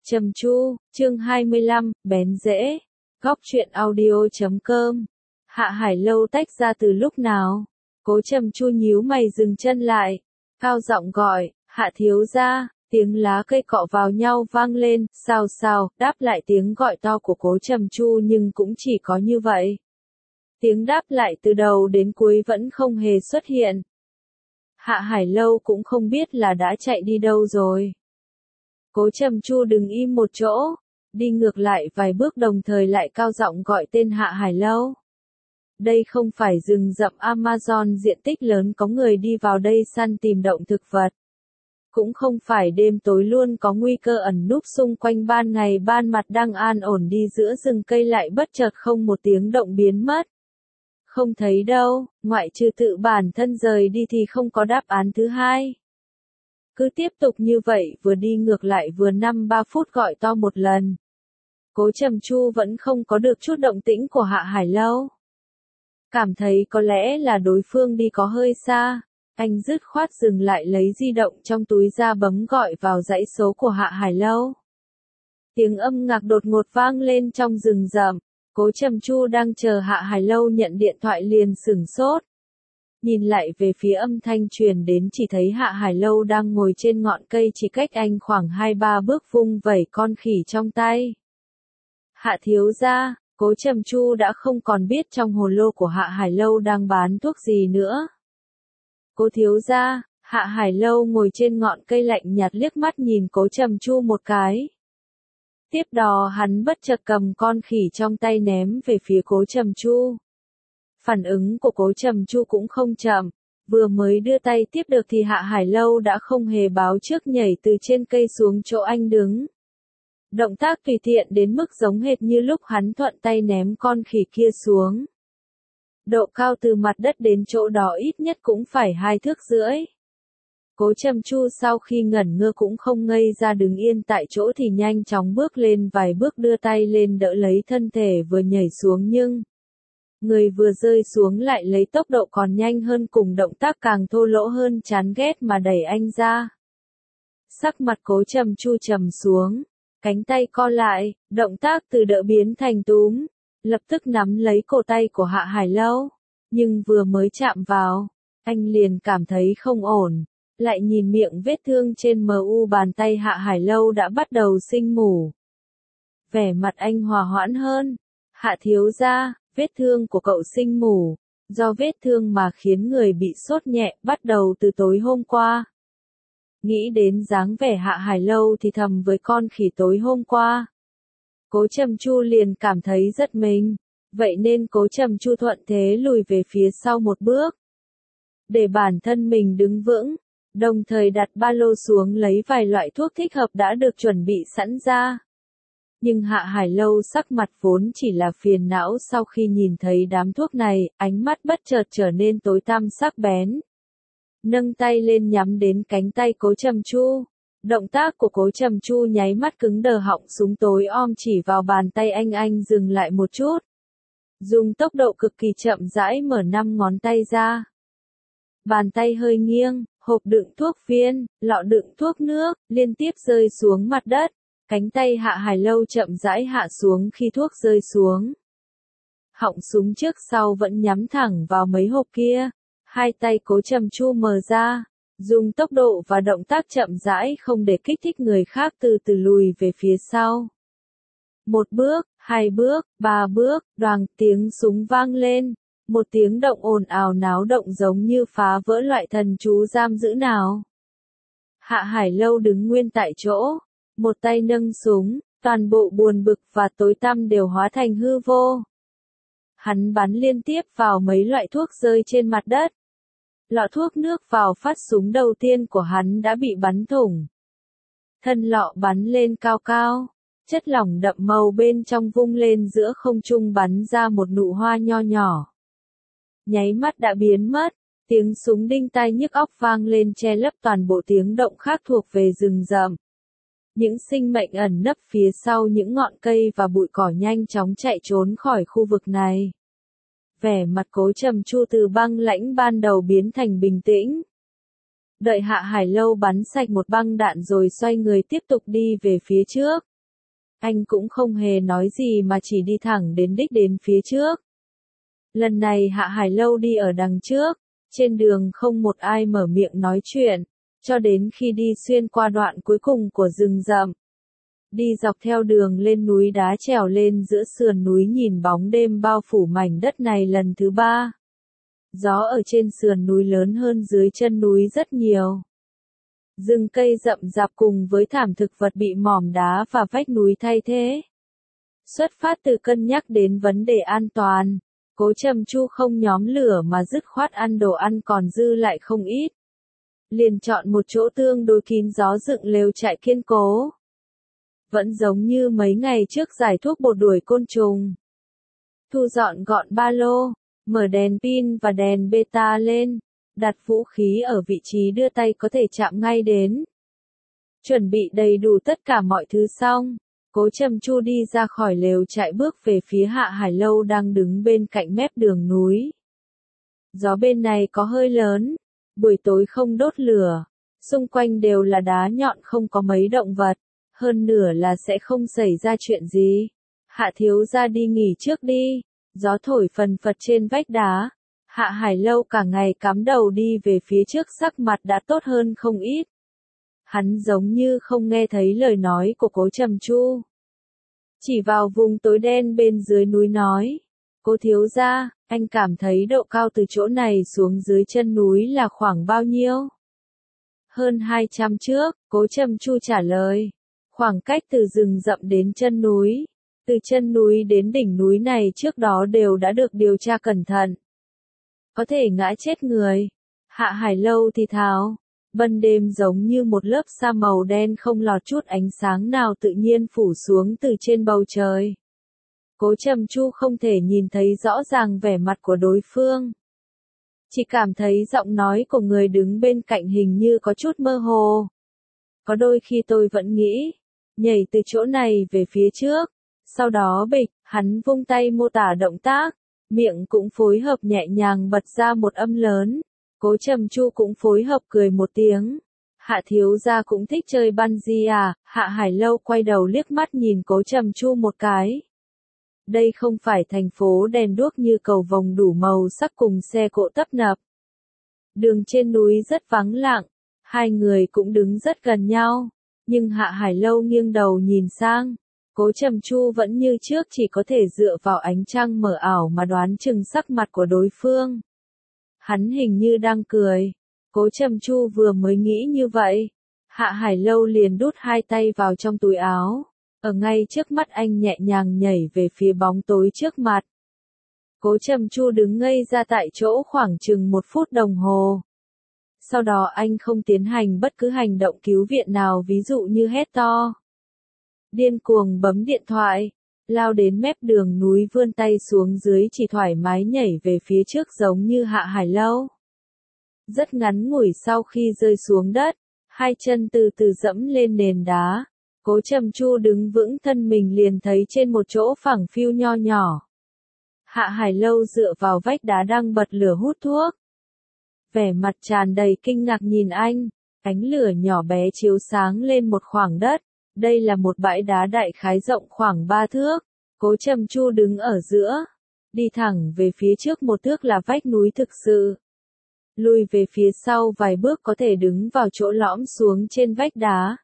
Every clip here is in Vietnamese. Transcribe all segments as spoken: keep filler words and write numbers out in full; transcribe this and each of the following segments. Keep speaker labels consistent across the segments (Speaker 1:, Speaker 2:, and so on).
Speaker 1: Trầm Chu, chương hai mươi lăm, bén rễ. Góc truyện audio chấm com. Hạ Hải Lâu tách ra từ lúc nào? Cố Trầm Chu nhíu mày dừng chân lại, cao giọng gọi, Hạ thiếu gia. Tiếng lá cây cọ vào nhau vang lên, xào xào, đáp lại tiếng gọi to của Cố Trầm Chu nhưng cũng chỉ có như vậy. Tiếng đáp lại từ đầu đến cuối vẫn không hề xuất hiện. Hạ Hải Lâu cũng không biết là đã chạy đi đâu rồi. Cố Trầm Chu đứng im một chỗ, đi ngược lại vài bước đồng thời lại cao giọng gọi tên Hạ Hải Lâu. Đây không phải rừng rậm Amazon diện tích lớn có người đi vào đây săn tìm động thực vật. Cũng không phải đêm tối luôn có nguy cơ ẩn núp xung quanh ban ngày ban mặt đang an ổn đi giữa rừng cây lại bất chợt không một tiếng động biến mất. Không thấy đâu, ngoại trừ tự bản thân rời đi thì không có đáp án thứ hai. Cứ tiếp tục như vậy vừa đi ngược lại vừa năm ba phút gọi to một lần. Cố Trầm Chu vẫn không có được chút động tĩnh của Hạ Hải Lâu. Cảm thấy có lẽ là đối phương đi có hơi xa, anh dứt khoát dừng lại lấy di động trong túi ra bấm gọi vào dãy số của Hạ Hải Lâu. Tiếng âm ngạc đột ngột vang lên trong rừng rậm, Cố Trầm Chu đang chờ Hạ Hải Lâu nhận điện thoại liền sửng sốt. Nhìn lại về phía âm thanh truyền đến chỉ thấy Hạ Hải Lâu đang ngồi trên ngọn cây chỉ cách anh khoảng hai ba bước vung vẩy con khỉ trong tay. Hạ thiếu gia, Cố Trầm Chu đã không còn biết trong hồ lô của Hạ Hải Lâu đang bán thuốc gì nữa. Cố thiếu gia, Hạ Hải Lâu ngồi trên ngọn cây lạnh nhạt liếc mắt nhìn Cố Trầm Chu một cái. Tiếp đó hắn bất chợt cầm con khỉ trong tay ném về phía Cố Trầm Chu. Phản ứng của Cố Trầm Chu cũng không chậm, vừa mới đưa tay tiếp được thì Hạ Hải Lâu đã không hề báo trước nhảy từ trên cây xuống chỗ anh đứng. Động tác tùy tiện đến mức giống hệt như lúc hắn thuận tay ném con khỉ kia xuống. Độ cao từ mặt đất đến chỗ đó ít nhất cũng phải hai thước rưỡi. Cố Trầm Chu sau khi ngẩn ngơ cũng không ngây ra đứng yên tại chỗ thì nhanh chóng bước lên vài bước đưa tay lên đỡ lấy thân thể vừa nhảy xuống nhưng người vừa rơi xuống lại lấy tốc độ còn nhanh hơn cùng động tác càng thô lỗ hơn chán ghét mà đẩy anh ra. Sắc mặt Cố Trầm Chu trầm xuống, cánh tay co lại, động tác từ đỡ biến thành túm, lập tức nắm lấy cổ tay của Hạ Hải Lâu, nhưng vừa mới chạm vào, anh liền cảm thấy không ổn, lại nhìn miệng vết thương trên mu bàn tay Hạ Hải Lâu đã bắt đầu sinh mủ. Vẻ mặt anh hòa hoãn hơn, Hạ thiếu gia, vết thương của cậu sinh mủ, do vết thương mà khiến người bị sốt nhẹ bắt đầu từ tối hôm qua. Nghĩ đến dáng vẻ Hạ Hải Lâu thì thầm với con khỉ tối hôm qua. Cố Trầm Chu liền cảm thấy rất mình, vậy nên Cố Trầm Chu thuận thế lùi về phía sau một bước. Để bản thân mình đứng vững, đồng thời đặt ba lô xuống lấy vài loại thuốc thích hợp đã được chuẩn bị sẵn ra. Nhưng Hạ Hải Lâu sắc mặt vốn chỉ là phiền não sau khi nhìn thấy đám thuốc này, ánh mắt bất chợt trở nên tối tăm sắc bén. Nâng tay lên nhắm đến cánh tay Cố Trầm Chu. Động tác của Cố Trầm Chu nháy mắt cứng đờ họng súng tối om chỉ vào bàn tay anh anh dừng lại một chút. Dùng tốc độ cực kỳ chậm rãi mở năm ngón tay ra. Bàn tay hơi nghiêng, hộp đựng thuốc viên, lọ đựng thuốc nước, liên tiếp rơi xuống mặt đất. Cánh tay Hạ Hải Lâu chậm rãi hạ xuống khi thuốc rơi xuống. Họng súng trước sau vẫn nhắm thẳng vào mấy hộp kia. Hai tay Cố Trầm Chu mở ra, dùng tốc độ và động tác chậm rãi không để kích thích người khác từ từ lùi về phía sau. Một bước, hai bước, ba bước, đoàng tiếng súng vang lên. Một tiếng động ồn ào náo động giống như phá vỡ loại thần chú giam giữ nào. Hạ Hải Lâu đứng nguyên tại chỗ. Một tay nâng súng, toàn bộ buồn bực và tối tăm đều hóa thành hư vô. Hắn bắn liên tiếp vào mấy loại thuốc rơi trên mặt đất. Lọ thuốc nước vào phát súng đầu tiên của hắn đã bị bắn thủng. Thân lọ bắn lên cao cao, chất lỏng đậm màu bên trong vung lên giữa không trung bắn ra một nụ hoa nho nhỏ. Nháy mắt đã biến mất, tiếng súng đinh tai nhức óc vang lên che lấp toàn bộ tiếng động khác thuộc về rừng rậm. Những sinh mệnh ẩn nấp phía sau những ngọn cây và bụi cỏ nhanh chóng chạy trốn khỏi khu vực này. Vẻ mặt Cố Trầm Chu từ băng lãnh ban đầu biến thành bình tĩnh. Đợi Hạ Hải Lâu bắn sạch một băng đạn rồi xoay người tiếp tục đi về phía trước. Anh cũng không hề nói gì mà chỉ đi thẳng đến đích đến phía trước. Lần này Hạ Hải Lâu đi ở đằng trước, trên đường không một ai mở miệng nói chuyện, cho đến khi đi xuyên qua đoạn cuối cùng của rừng rậm. Đi dọc theo đường lên núi đá trèo lên giữa sườn núi nhìn bóng đêm bao phủ mảnh đất này lần thứ ba. Gió ở trên sườn núi lớn hơn dưới chân núi rất nhiều. Rừng cây rậm rạp cùng với thảm thực vật bị mỏm đá và vách núi thay thế. Xuất phát từ cân nhắc đến vấn đề an toàn, Cố Trầm Chu không nhóm lửa mà dứt khoát ăn đồ ăn còn dư lại không ít. Liền chọn một chỗ tương đối kín gió dựng lều trại kiên cố. Vẫn giống như mấy ngày trước giải thuốc bột đuổi côn trùng. Thu dọn gọn ba lô, mở đèn pin và đèn beta lên, đặt vũ khí ở vị trí đưa tay có thể chạm ngay đến. Chuẩn bị đầy đủ tất cả mọi thứ xong, Cố Trầm Chu đi ra khỏi lều trại bước về phía Hạ Hải Lâu đang đứng bên cạnh mép đường núi. Gió bên này có hơi lớn, buổi tối không đốt lửa, xung quanh đều là đá nhọn không có mấy động vật, hơn nửa là sẽ không xảy ra chuyện gì. Hạ thiếu gia đi nghỉ trước đi, gió thổi phần phật trên vách đá. Hạ Hải Lâu cả ngày cắm đầu đi về phía trước sắc mặt đã tốt hơn không ít. Hắn giống như không nghe thấy lời nói của Cố Trầm Chu. Chỉ vào vùng tối đen bên dưới núi nói. Cố thiếu gia, anh cảm thấy độ cao từ chỗ này xuống dưới chân núi là khoảng bao nhiêu? Hơn hai trăm trước, Cố Trầm Chu trả lời. Khoảng cách từ rừng rậm đến chân núi. Từ chân núi đến đỉnh núi này trước đó đều đã được điều tra cẩn thận. Có thể ngã chết người. Hạ Hải Lâu thì thào. Ban đêm giống như một lớp sa màu đen không lọt chút ánh sáng nào tự nhiên phủ xuống từ trên bầu trời. Cố Trầm Chu không thể nhìn thấy rõ ràng vẻ mặt của đối phương. Chỉ cảm thấy giọng nói của người đứng bên cạnh hình như có chút mơ hồ. Có đôi khi tôi vẫn nghĩ, nhảy từ chỗ này về phía trước. Sau đó bịch, hắn vung tay mô tả động tác, miệng cũng phối hợp nhẹ nhàng bật ra một âm lớn. Cố Trầm Chu cũng phối hợp cười một tiếng. Hạ thiếu gia cũng thích chơi bungee à? Hạ Hải Lâu quay đầu liếc mắt nhìn Cố Trầm Chu một cái. Đây không phải thành phố đèn đuốc như cầu vồng đủ màu sắc cùng xe cộ tấp nập. Đường trên núi rất vắng lặng, hai người cũng đứng rất gần nhau, nhưng Hạ Hải Lâu nghiêng đầu nhìn sang. Cố Trầm Chu vẫn như trước chỉ có thể dựa vào ánh trăng mờ ảo mà đoán chừng sắc mặt của đối phương. Hắn hình như đang cười. Cố Trầm Chu vừa mới nghĩ như vậy. Hạ Hải Lâu liền đút hai tay vào trong túi áo. Ở ngay trước mắt anh nhẹ nhàng nhảy về phía bóng tối trước mặt. Cố Trầm Chu đứng ngây ra tại chỗ khoảng chừng một phút đồng hồ. Sau đó anh không tiến hành bất cứ hành động cứu viện nào, ví dụ như hét to. Điên cuồng bấm điện thoại, lao đến mép đường núi vươn tay xuống dưới chỉ thoải mái nhảy về phía trước giống như Hạ Hải Lâu. Rất ngắn ngủi sau khi rơi xuống đất, hai chân từ từ dẫm lên nền đá. Cố Trầm Chu đứng vững thân mình liền thấy trên một chỗ phẳng phiu nho nhỏ. Hạ Hải Lâu dựa vào vách đá đang bật lửa hút thuốc. Vẻ mặt tràn đầy kinh ngạc nhìn anh, ánh lửa nhỏ bé chiếu sáng lên một khoảng đất. Đây là một bãi đá đại khái rộng khoảng ba thước. Cố Trầm Chu đứng ở giữa. Đi thẳng về phía trước một thước là vách núi thực sự. Lùi về phía sau vài bước có thể đứng vào chỗ lõm xuống trên vách đá.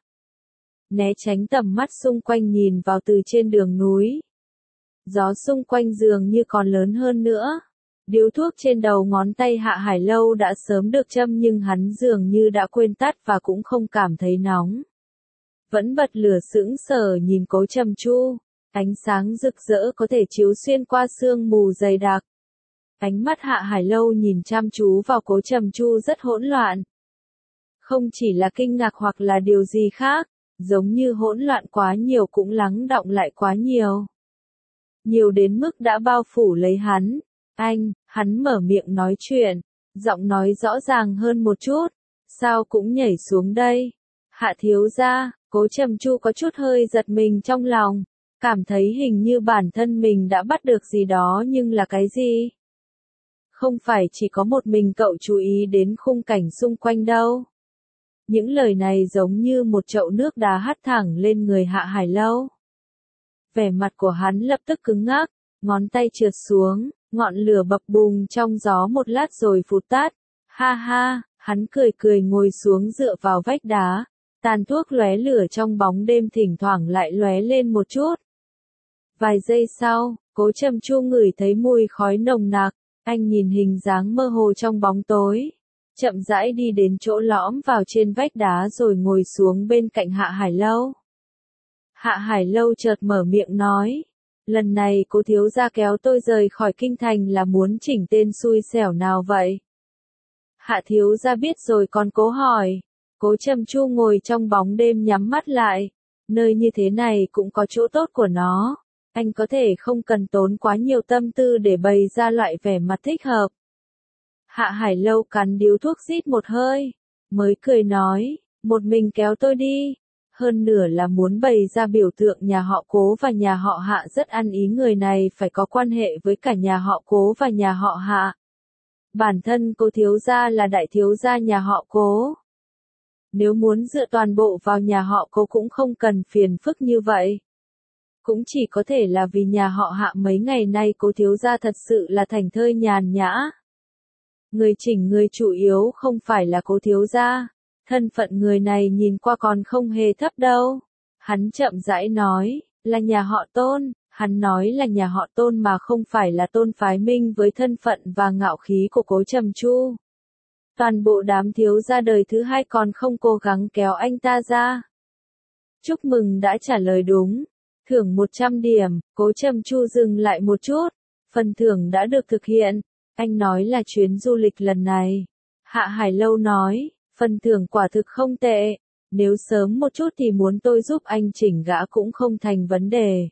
Speaker 1: Né tránh tầm mắt xung quanh nhìn vào từ trên đường núi. Gió xung quanh dường như còn lớn hơn nữa. Điếu thuốc trên đầu ngón tay Hạ Hải Lâu đã sớm được châm nhưng hắn dường như đã quên tắt và cũng không cảm thấy nóng. Vẫn bật lửa sững sờ nhìn Cố Trầm Chu, ánh sáng rực rỡ có thể chiếu xuyên qua sương mù dày đặc. Ánh mắt Hạ Hải Lâu nhìn chăm chú vào Cố Trầm Chu rất hỗn loạn. Không chỉ là kinh ngạc hoặc là điều gì khác, giống như hỗn loạn quá nhiều cũng lắng đọng lại quá nhiều. Nhiều đến mức đã bao phủ lấy hắn. Anh, hắn mở miệng nói chuyện, giọng nói rõ ràng hơn một chút. Sao cũng nhảy xuống đây? Hạ thiếu gia. Cố Trầm Chu có chút hơi giật mình trong lòng, cảm thấy hình như bản thân mình đã bắt được gì đó nhưng là cái gì? Không phải chỉ có một mình cậu chú ý đến khung cảnh xung quanh đâu. Những lời này giống như một chậu nước đá hắt thẳng lên người Hạ Hải Lâu. Vẻ mặt của hắn lập tức cứng ngắc, ngón tay trượt xuống, ngọn lửa bập bùng trong gió một lát rồi phụt tắt. Ha ha, hắn cười cười ngồi xuống dựa vào vách đá, tàn thuốc lóe lửa trong bóng đêm thỉnh thoảng lại lóe lên một chút. Vài giây sau, Cố Trầm Chu ngửi thấy mùi khói nồng nặc, anh nhìn hình dáng mơ hồ trong bóng tối, chậm rãi đi đến chỗ lõm vào trên vách đá rồi ngồi xuống bên cạnh Hạ Hải Lâu. Hạ Hải Lâu chợt mở miệng nói, lần này Cố thiếu gia kéo tôi rời khỏi kinh thành là muốn chỉnh tên xui xẻo nào vậy? Hạ thiếu gia biết rồi còn cố hỏi. Cố Trầm Chu ngồi trong bóng đêm nhắm mắt lại, nơi như thế này cũng có chỗ tốt của nó, anh có thể không cần tốn quá nhiều tâm tư để bày ra loại vẻ mặt thích hợp. Hạ Hải Lâu cắn điếu thuốc rít một hơi, mới cười nói, một mình kéo tôi đi, hơn nửa là muốn bày ra biểu tượng nhà họ Cố và nhà họ Hạ rất ăn ý, người này phải có quan hệ với cả nhà họ Cố và nhà họ Hạ. Bản thân Cố thiếu gia là đại thiếu gia nhà họ Cố. Nếu muốn dựa toàn bộ vào nhà họ Cố cũng không cần phiền phức như vậy. Cũng chỉ có thể là vì nhà họ Hạ mấy ngày nay Cố thiếu gia thật sự là thành thơi nhàn nhã. Người chỉnh người chủ yếu không phải là Cố thiếu gia, thân phận người này nhìn qua còn không hề thấp đâu. Hắn chậm rãi nói, là nhà họ Tôn, hắn nói là nhà họ Tôn mà không phải là Tôn Phái Minh với thân phận và ngạo khí của Cố Trầm Chu. Toàn bộ đám thiếu gia đời thứ hai còn không cố gắng kéo anh ta ra. Chúc mừng đã trả lời đúng. Thưởng một trăm điểm, Cố Trầm Chu dừng lại một chút. Phần thưởng đã được thực hiện. Anh nói là chuyến du lịch lần này. Hạ Hải Lâu nói, phần thưởng quả thực không tệ. Nếu sớm một chút thì muốn tôi giúp anh chỉnh gã cũng không thành vấn đề.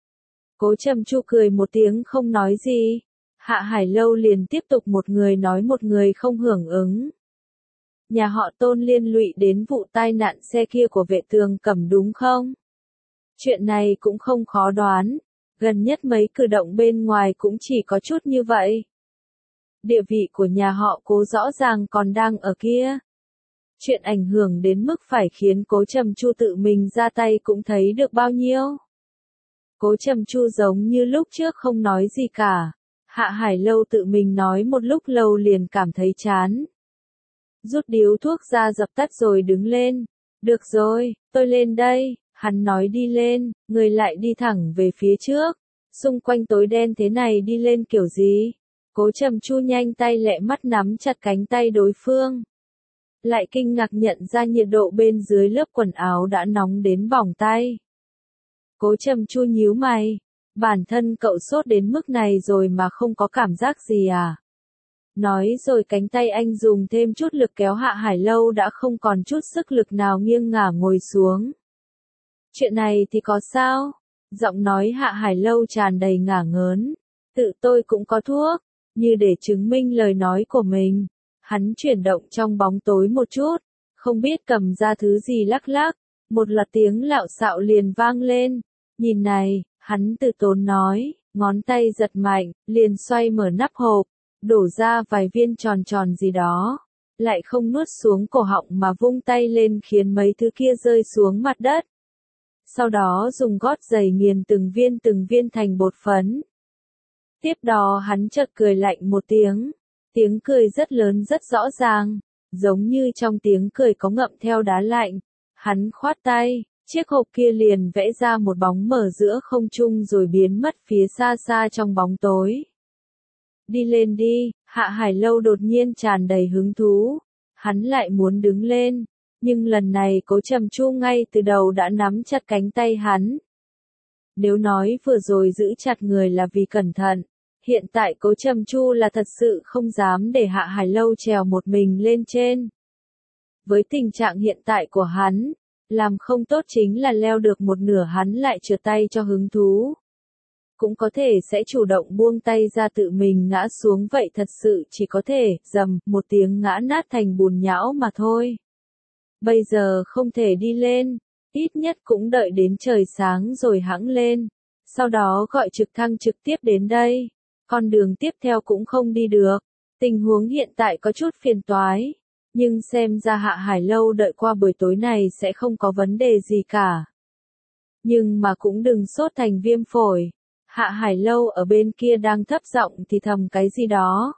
Speaker 1: Cố Trầm Chu cười một tiếng không nói gì. Hạ Hải Lâu liền tiếp tục, một người nói một người không hưởng ứng. Nhà họ Tôn liên lụy đến vụ tai nạn xe kia của Vệ Tường Cẩm đúng không? Chuyện này cũng không khó đoán, gần nhất mấy cử động bên ngoài cũng chỉ có chút như vậy. Địa vị của nhà họ Cố rõ ràng còn đang ở kia. Chuyện ảnh hưởng đến mức phải khiến Cố Trầm Chu tự mình ra tay cũng thấy được bao nhiêu. Cố Trầm Chu giống như lúc trước không nói gì cả. Hạ Hải Lâu tự mình nói một lúc lâu liền cảm thấy chán. Rút điếu thuốc ra dập tắt rồi đứng lên. Được rồi, tôi lên đây. Hắn nói đi lên, người lại đi thẳng về phía trước. Xung quanh tối đen thế này đi lên kiểu gì? Cố Trầm Chu nhanh tay lẹ mắt nắm chặt cánh tay đối phương. Lại kinh ngạc nhận ra nhiệt độ bên dưới lớp quần áo đã nóng đến bỏng tay. Cố Trầm Chu nhíu mày. Bản thân cậu sốt đến mức này rồi mà không có cảm giác gì à? Nói rồi cánh tay anh dùng thêm chút lực kéo Hạ Hải Lâu đã không còn chút sức lực nào nghiêng ngả ngồi xuống. Chuyện này thì có sao? Giọng nói Hạ Hải Lâu tràn đầy ngả ngớn. Tự tôi cũng có thuốc. Như để chứng minh lời nói của mình. Hắn chuyển động trong bóng tối một chút. Không biết cầm ra thứ gì lắc lắc. Một loạt tiếng lạo xạo liền vang lên. Nhìn này, hắn từ tốn nói. Ngón tay giật mạnh, liền xoay mở nắp hộp. Đổ ra vài viên tròn tròn gì đó. Lại không nuốt xuống cổ họng mà vung tay lên khiến mấy thứ kia rơi xuống mặt đất. Sau đó dùng gót giày nghiền từng viên từng viên thành bột phấn. Tiếp đó hắn chợt cười lạnh một tiếng. Tiếng cười rất lớn rất rõ ràng. Giống như trong tiếng cười có ngậm theo đá lạnh. Hắn khoát tay, chiếc hộp kia liền vẽ ra một bóng mờ giữa không trung rồi biến mất phía xa xa trong bóng tối. Đi lên đi, Hạ Hải Lâu đột nhiên tràn đầy hứng thú. Hắn lại muốn đứng lên. Nhưng lần này Cố Trầm Chu ngay từ đầu đã nắm chặt cánh tay hắn. Nếu nói vừa rồi giữ chặt người là vì cẩn thận, hiện tại Cố Trầm Chu là thật sự không dám để Hạ Hải Lâu trèo một mình lên trên. Với tình trạng hiện tại của hắn, làm không tốt chính là leo được một nửa hắn lại trượt tay cho hứng thú. Cũng có thể sẽ chủ động buông tay ra tự mình ngã xuống, vậy thật sự chỉ có thể, rầm, một tiếng ngã nát thành bùn nhão mà thôi. Bây giờ không thể đi lên, ít nhất cũng đợi đến trời sáng rồi hẵng lên. Sau đó gọi trực thăng trực tiếp đến đây. Con đường tiếp theo cũng không đi được. Tình huống hiện tại có chút phiền toái. Nhưng xem ra Hạ Hải Lâu đợi qua buổi tối này sẽ không có vấn đề gì cả. Nhưng mà cũng đừng sốt thành viêm phổi. Hạ Hải Lâu ở bên kia đang thấp giọng thì thầm cái gì đó.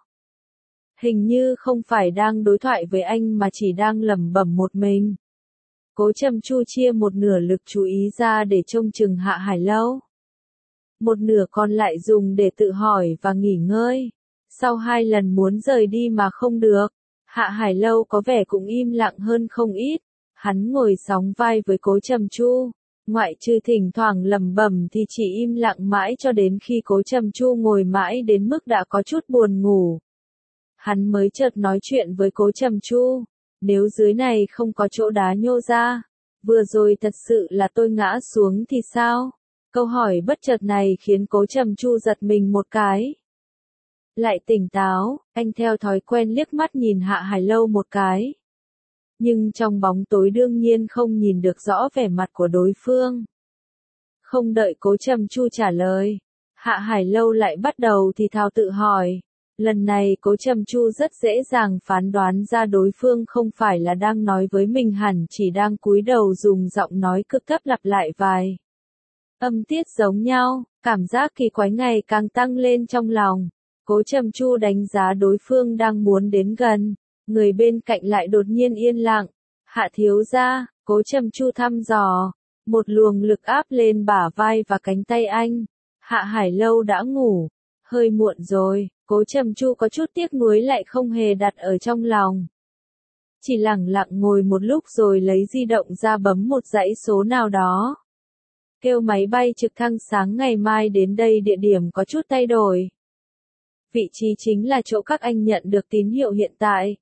Speaker 1: Hình như không phải đang đối thoại với anh mà chỉ đang lẩm bẩm một mình. Cố Trầm Chu chia một nửa lực chú ý ra để trông chừng Hạ Hải Lâu. Một nửa còn lại dùng để tự hỏi và nghỉ ngơi. Sau hai lần muốn rời đi mà không được, Hạ Hải Lâu có vẻ cũng im lặng hơn không ít. Hắn ngồi sóng vai với Cố Trầm Chu, ngoại trừ thỉnh thoảng lẩm bẩm thì chỉ im lặng mãi cho đến khi Cố Trầm Chu ngồi mãi đến mức đã có chút buồn ngủ. Hắn mới chợt nói chuyện với Cố Trầm Chu, nếu dưới này không có chỗ đá nhô ra, vừa rồi thật sự là tôi ngã xuống thì sao? Câu hỏi bất chợt này khiến Cố Trầm Chu giật mình một cái. Lại tỉnh táo, anh theo thói quen liếc mắt nhìn Hạ Hải Lâu một cái. Nhưng trong bóng tối đương nhiên không nhìn được rõ vẻ mặt của đối phương. Không đợi Cố Trầm Chu trả lời, Hạ Hải Lâu lại bắt đầu thì thào tự hỏi. Lần này Cố Trầm Chu rất dễ dàng phán đoán ra đối phương không phải là đang nói với mình, hẳn chỉ đang cúi đầu dùng giọng nói cực thấp lặp lại vài âm tiết giống nhau. Cảm giác kỳ quái ngày càng tăng lên trong lòng. Cố Trầm Chu đánh giá đối phương đang muốn đến gần, người bên cạnh lại đột nhiên yên lặng. Hạ thiếu gia, Cố Trầm Chu thăm dò, một luồng lực áp lên bả vai và cánh tay anh. Hạ Hải Lâu đã ngủ, hơi muộn rồi. Cố Trầm Chu có chút tiếc nuối lại không hề đặt ở trong lòng. Chỉ lẳng lặng ngồi một lúc rồi lấy di động ra bấm một dãy số nào đó. Kêu máy bay trực thăng sáng ngày mai đến đây, địa điểm có chút thay đổi. Vị trí chính là chỗ các anh nhận được tín hiệu hiện tại.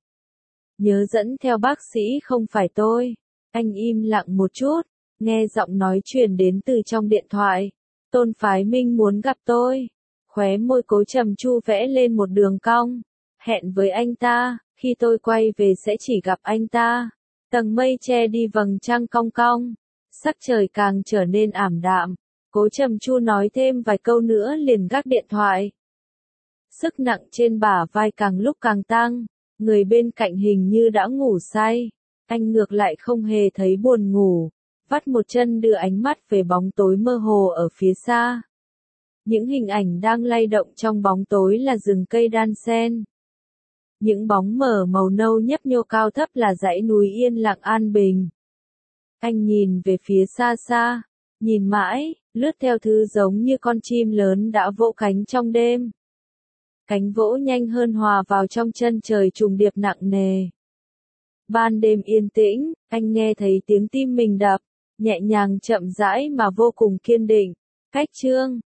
Speaker 1: Nhớ dẫn theo bác sĩ không phải tôi. Anh im lặng một chút, nghe giọng nói truyền đến từ trong điện thoại. Tôn Phái Minh muốn gặp tôi. Khóe môi Cố Trầm Chu vẽ lên một đường cong. Hẹn với anh ta, khi tôi quay về sẽ chỉ gặp anh ta. Tầng mây che đi vầng trăng cong cong. Sắc trời càng trở nên ảm đạm. Cố Trầm Chu nói thêm vài câu nữa liền gác điện thoại. Sức nặng trên bả vai càng lúc càng tăng. Người bên cạnh hình như đã ngủ say. Anh ngược lại không hề thấy buồn ngủ. Vắt một chân đưa ánh mắt về bóng tối mơ hồ ở phía xa. Những hình ảnh đang lay động trong bóng tối là rừng cây đan xen. Những bóng mờ màu nâu nhấp nhô cao thấp là dãy núi yên lặng an bình. Anh nhìn về phía xa xa, nhìn mãi, lướt theo thứ giống như con chim lớn đã vỗ cánh trong đêm. Cánh vỗ nhanh hơn hòa vào trong chân trời trùng điệp nặng nề. Ban đêm yên tĩnh, anh nghe thấy tiếng tim mình đập, nhẹ nhàng chậm rãi mà vô cùng kiên định. Cách chương